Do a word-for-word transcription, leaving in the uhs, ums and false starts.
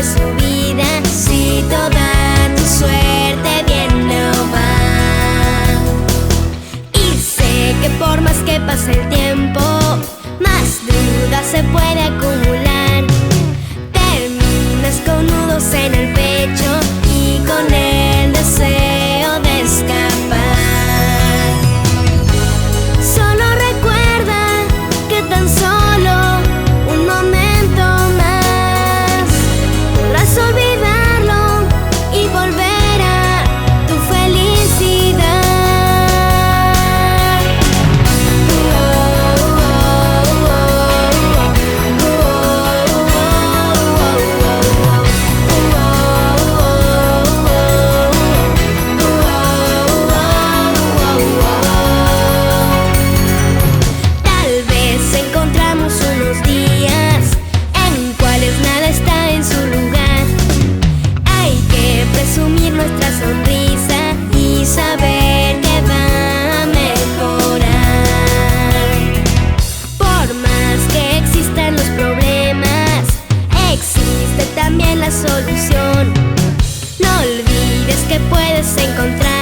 de su vida, si toda tu suerte viene o va. Y sé que por más que pase el tiempo, más dudas se puede acumular. Terminas con nudos en el pecho y con el deseo de escapar. Solo recuerda que tan solo un momento más podrás olvidarlo y volver a tu felicidad. Tal vez encontramos unos días en cuales nada está en su lugar. Hay que presumir nuestra sonrisa y saber que va a mejorar. Por más que existan los problemas, existe también la solución. No olvides que puedes encontrar